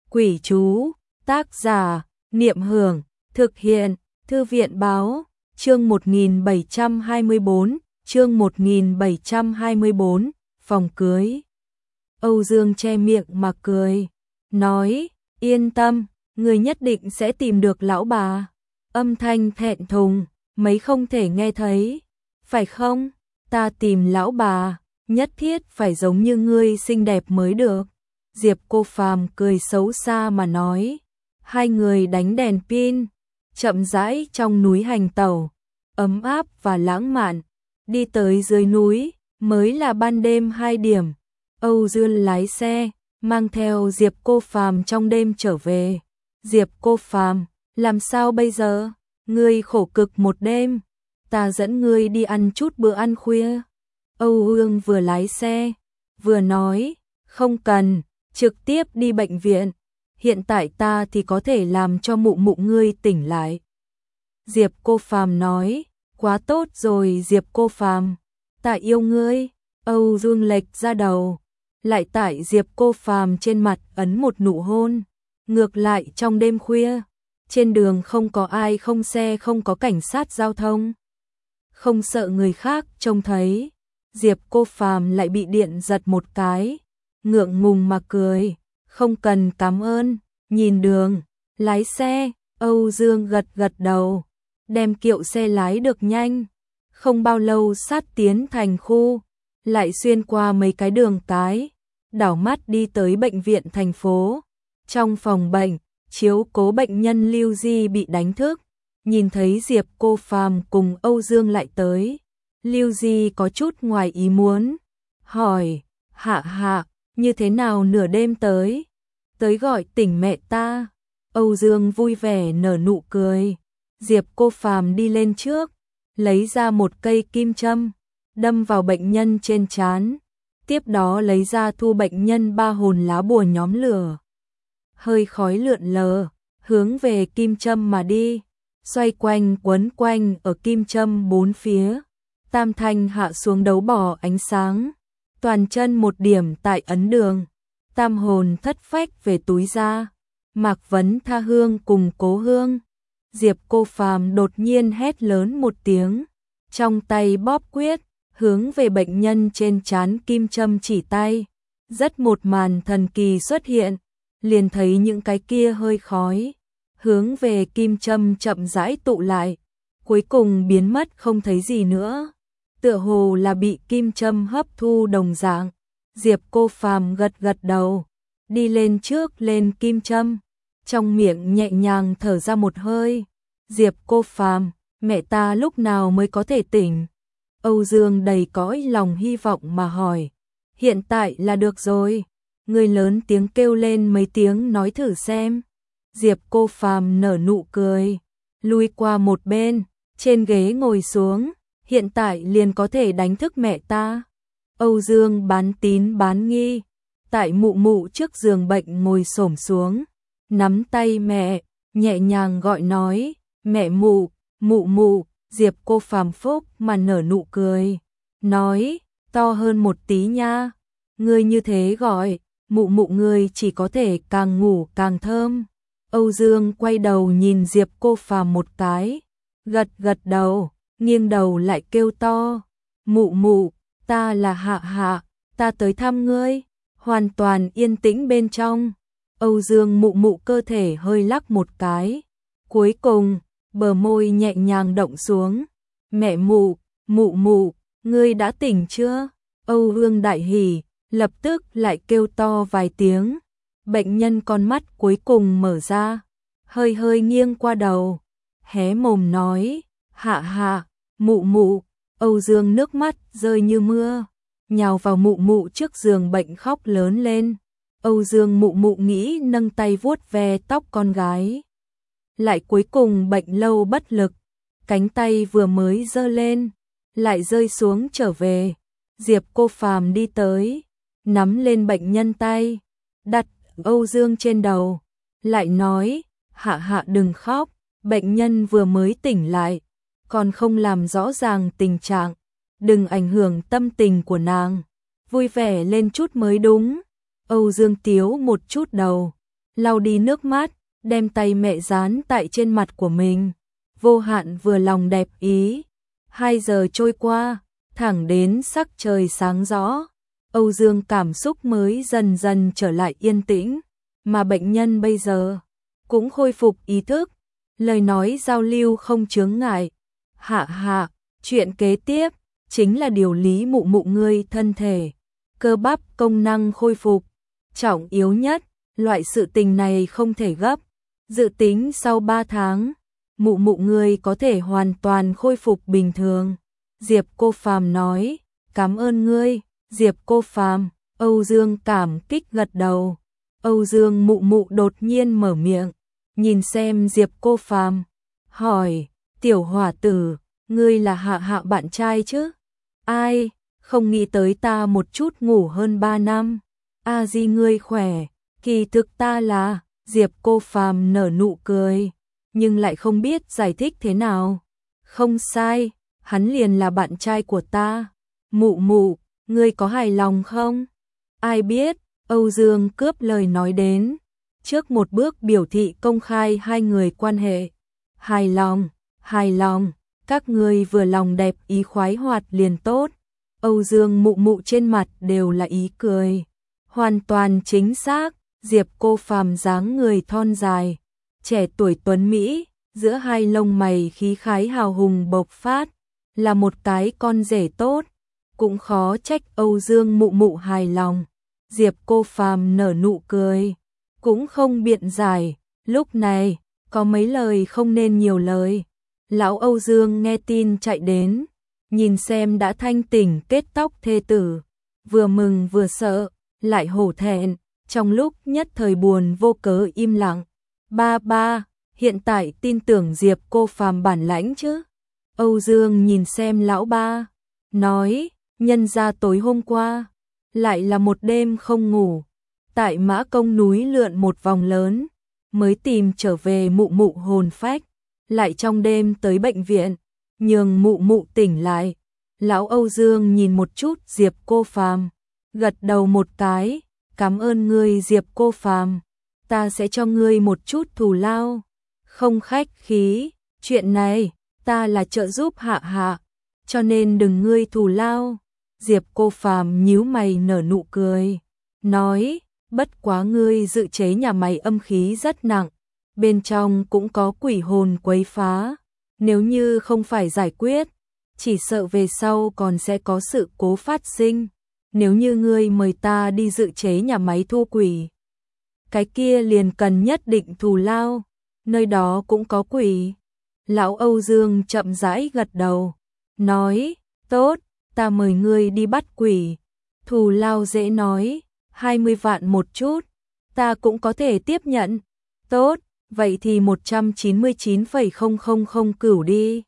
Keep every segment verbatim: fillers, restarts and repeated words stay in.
Quỷ chú, tác giả, Niệm Hưởng, thực hiện, Thư viện báo, chương một nghìn bảy trăm hai mươi bốn, chương một nghìn bảy trăm hai mươi bốn, phòng cưới. Âu Dương che miệng mà cười, nói, yên tâm, người nhất định sẽ tìm được lão bà. Âm thanh thẹn thùng, mấy không thể nghe thấy, phải không? Ta tìm lão bà, nhất thiết phải giống như ngươi xinh đẹp mới được. Diệp Cô Phàm cười xấu xa mà nói. Hai người đánh đèn pin, chậm rãi trong núi hành tẩu, ấm áp và lãng mạn. Đi tới dưới núi, mới là ban đêm hai điểm. Âu Dương lái xe, mang theo Diệp Cô Phàm trong đêm trở về. Diệp Cô Phàm, làm sao bây giờ? Ngươi khổ cực một đêm, ta dẫn ngươi đi ăn chút bữa ăn khuya. Âu Dương vừa lái xe, vừa nói, không cần, trực tiếp đi bệnh viện. Hiện tại ta thì có thể làm cho mụ mụ ngươi tỉnh lại. Diệp Cô Phàm nói, quá tốt rồi Diệp Cô Phàm, ta yêu ngươi. Âu Dương lệch ra đầu, lại tại Diệp Cô Phàm trên mặt ấn một nụ hôn. Ngược lại trong đêm khuya, trên đường không có ai, không xe, không có cảnh sát giao thông, không sợ người khác trông thấy. Diệp Cô Phàm lại bị điện giật một cái, ngượng ngùng mà cười, không cần cảm ơn, nhìn đường, lái xe. Âu Dương gật gật đầu, đem kiệu xe lái được nhanh, không bao lâu sát tiến thành khu, lại xuyên qua mấy cái đường cái, đảo mắt đi tới bệnh viện thành phố. Trong phòng bệnh, chiếu cố bệnh nhân Lưu Di bị đánh thức, nhìn thấy Diệp Cô Phàm cùng Âu Dương lại tới. Lưu Di có chút ngoài ý muốn, hỏi, hạ hạ, như thế nào nửa đêm tới? Tới gọi tỉnh mẹ ta. Âu Dương vui vẻ nở nụ cười. Diệp Cô Phàm đi lên trước, lấy ra một cây kim châm, đâm vào bệnh nhân trên trán. Tiếp đó lấy ra thu bệnh nhân ba hồn lá bùa nhóm lửa. Hơi khói lượn lờ, hướng về kim châm mà đi, xoay quanh quấn quanh ở kim châm bốn phía. Tam thanh hạ xuống đấu bỏ ánh sáng, toàn chân một điểm tại ấn đường. Tam hồn thất phách về túi ra, Mạc Vấn tha hương cùng cố hương. Diệp Cô Phàm đột nhiên hét lớn một tiếng, trong tay bóp quyết, hướng về bệnh nhân trên trán kim châm chỉ tay. Rất một màn thần kỳ xuất hiện, liền thấy những cái kia hơi khói, hướng về kim châm chậm rãi tụ lại, cuối cùng biến mất không thấy gì nữa. Tựa hồ là bị kim châm hấp thu đồng dạng. Diệp Cô Phàm gật gật đầu, đi lên trước lên kim châm, trong miệng nhẹ nhàng thở ra một hơi. Diệp Cô Phàm, mẹ ta lúc nào mới có thể tỉnh? Âu Dương đầy cõi lòng hy vọng mà hỏi. Hiện tại là được rồi, người lớn tiếng kêu lên mấy tiếng nói thử xem. Diệp Cô Phàm nở nụ cười, lui qua một bên, trên ghế ngồi xuống. Hiện tại liền có thể đánh thức mẹ ta. Âu Dương bán tín bán nghi, tại mụ mụ trước giường bệnh ngồi xổm xuống, nắm tay mẹ, nhẹ nhàng gọi nói, mẹ mụ, mụ mụ. Diệp Cô Phàm phúc mà nở nụ cười, nói, to hơn một tí nha, ngươi như thế gọi, mụ mụ ngươi chỉ có thể càng ngủ càng thơm. Âu Dương quay đầu nhìn Diệp Cô Phàm một cái, gật gật đầu, nghiêng đầu lại kêu to, mụ mụ, ta là hạ hạ, ta tới thăm ngươi. Hoàn toàn yên tĩnh bên trong. Âu Dương mụ mụ cơ thể hơi lắc một cái, cuối cùng bờ môi nhẹ nhàng động xuống. Mẹ mụ, mụ mụ, ngươi đã tỉnh chưa? Âu Dương đại hỉ, lập tức lại kêu to vài tiếng. Bệnh nhân con mắt cuối cùng mở ra, hơi hơi nghiêng qua đầu, hé mồm nói, hạ hạ, mụ mụ. Âu Dương nước mắt rơi như mưa, nhào vào mụ mụ trước giường bệnh khóc lớn lên. Âu Dương mụ mụ nghĩ nâng tay vuốt ve tóc con gái, lại cuối cùng bệnh lâu bất lực, cánh tay vừa mới giơ lên, lại rơi xuống trở về. Diệp Cô Phàm đi tới, nắm lên bệnh nhân tay, đặt Âu Dương trên đầu, lại nói, hạ hạ đừng khóc, bệnh nhân vừa mới tỉnh lại, còn không làm rõ ràng tình trạng, đừng ảnh hưởng tâm tình của nàng, vui vẻ lên chút mới đúng. Âu Dương tiếu một chút đầu, lau đi nước mắt, đem tay mẹ dán tại trên mặt của mình. Vô Hạn vừa lòng đẹp ý. Hai giờ trôi qua, thẳng đến sắc trời sáng rõ, Âu Dương cảm xúc mới dần dần trở lại yên tĩnh, mà bệnh nhân bây giờ cũng khôi phục ý thức, lời nói giao lưu không chướng ngại. Hạ hạ, chuyện kế tiếp chính là điều lý mụ mụ ngươi thân thể, cơ bắp công năng khôi phục. Trọng yếu nhất, loại sự tình này không thể gấp, dự tính sau ba tháng, mụ mụ ngươi có thể hoàn toàn khôi phục bình thường. Diệp Cô Phàm nói, cảm ơn ngươi, Diệp Cô Phàm. Âu Dương cảm kích gật đầu. Âu Dương mụ mụ đột nhiên mở miệng, nhìn xem Diệp Cô Phàm, hỏi, tiểu hỏa tử, ngươi là Hạ Hạ bạn trai chứ? Ai, không nghĩ tới ta một chút ngủ hơn ba năm. A Di ngươi khỏe, kỳ thực ta là, Diệp Cô Phàm nở nụ cười, nhưng lại không biết giải thích thế nào. Không sai, hắn liền là bạn trai của ta. Mụ mụ, ngươi có hài lòng không? Ai biết, Âu Dương cướp lời nói đến, trước một bước biểu thị công khai hai người quan hệ. Hài lòng, hài lòng, các ngươi vừa lòng đẹp ý khoái hoạt liền tốt. Âu Dương mụ mụ trên mặt đều là ý cười. Hoàn toàn chính xác, Diệp Cô Phàm dáng người thon dài, trẻ tuổi tuấn Mỹ, giữa hai lông mày khí khái hào hùng bộc phát, là một cái con rể tốt, cũng khó trách Âu Dương mụ mụ hài lòng. Diệp Cô Phàm nở nụ cười, cũng không biện giải, lúc này, có mấy lời không nên nhiều lời. Lão Âu Dương nghe tin chạy đến, nhìn xem đã thanh tỉnh kết tóc thê tử, vừa mừng vừa sợ, lại hổ thẹn, trong lúc nhất thời buồn vô cớ im lặng. Ba ba, hiện tại tin tưởng Diệp Cô Phàm bản lãnh chứ? Âu Dương nhìn xem lão ba, nói, nhân ra tối hôm qua, lại là một đêm không ngủ, tại Mã Công núi lượn một vòng lớn, mới tìm trở về mụ mụ hồn phách, lại trong đêm tới bệnh viện, nhường mụ mụ tỉnh lại. Lão Âu Dương nhìn một chút Diệp Cô Phàm, gật đầu một cái, cảm ơn ngươi Diệp Cô Phàm, ta sẽ cho ngươi một chút thù lao. Không khách khí, chuyện này, ta là trợ giúp Hạ Hạ, cho nên đừng ngươi thù lao. Diệp Cô Phàm nhíu mày nở nụ cười, nói, bất quá ngươi dự chế nhà mày âm khí rất nặng, bên trong cũng có quỷ hồn quấy phá, nếu như không phải giải quyết, chỉ sợ về sau còn sẽ có sự cố phát sinh. Nếu như ngươi mời ta đi dự chế nhà máy thu quỷ, cái kia liền cần nhất định thù lao, nơi đó cũng có quỷ. Lão Âu Dương chậm rãi gật đầu, nói, tốt, ta mời ngươi đi bắt quỷ, thù lao dễ nói, hai mươi vạn một chút, ta cũng có thể tiếp nhận. Tốt, vậy thì một trăm chín mươi chín phẩy không không không cửu đi.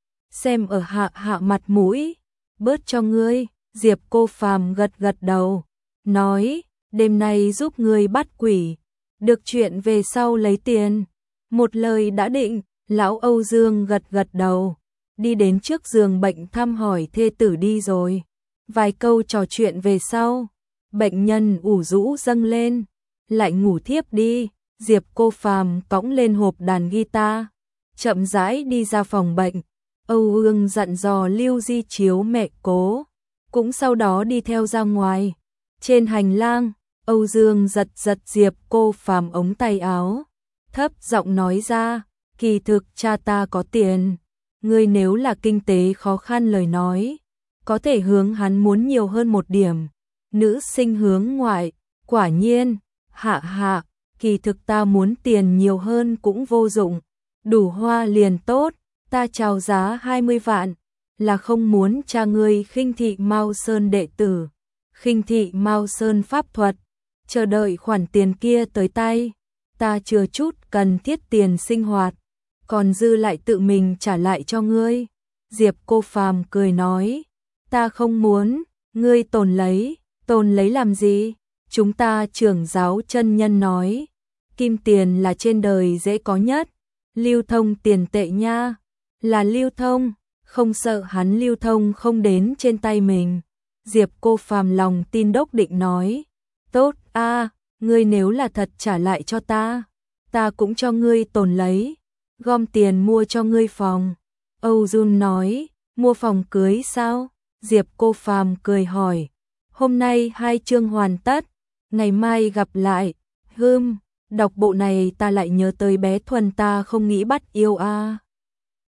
Xem ở Hạ Hạ mặt mũi, bớt cho ngươi. Diệp Cô Phàm gật gật đầu, nói, đêm nay giúp ngươi bắt quỷ, được chuyện về sau lấy tiền. Một lời đã định, lão Âu Dương gật gật đầu, đi đến trước giường bệnh thăm hỏi thê tử đi rồi. Vài câu trò chuyện về sau, bệnh nhân ủ rũ dâng lên, lại ngủ thiếp đi. Diệp Cô Phàm cõng lên hộp đàn guitar, chậm rãi đi ra phòng bệnh. Âu Dương dặn dò Lưu Di chiếu mẹ cố, cũng sau đó đi theo ra ngoài. Trên hành lang, Âu Dương giật giật Diệp Cô Phàm ống tay áo, thấp giọng nói ra, kỳ thực cha ta có tiền, ngươi nếu là kinh tế khó khăn lời nói, có thể hướng hắn muốn nhiều hơn một điểm. Nữ sinh hướng ngoại, quả nhiên, Hạ Hạ, kỳ thực ta muốn tiền nhiều hơn cũng vô dụng, đủ hoa liền tốt, ta chào giá hai mươi vạn. Là không muốn cha ngươi khinh thị Mao Sơn đệ tử, khinh thị Mao Sơn pháp thuật, chờ đợi khoản tiền kia tới tay, ta chừa chút cần thiết tiền sinh hoạt, còn dư lại tự mình trả lại cho ngươi. Diệp Cô Phàm cười nói, ta không muốn, ngươi tồn lấy, tồn lấy làm gì? Chúng ta trưởng giáo chân nhân nói, kim tiền là trên đời dễ có nhất, lưu thông tiền tệ nha, là lưu thông. Không sợ hắn lưu thông không đến trên tay mình. Diệp Cô Phàm lòng tin đốc định nói, tốt a, ngươi nếu là thật trả lại cho ta, ta cũng cho ngươi tồn lấy, gom tiền mua cho ngươi phòng. Âu Jun nói, mua phòng cưới sao? Diệp Cô Phàm cười hỏi, hôm nay hai chương hoàn tất, ngày mai gặp lại. Hừm, đọc bộ này ta lại nhớ tới bé Thuần ta không nghĩ bắt yêu a. À.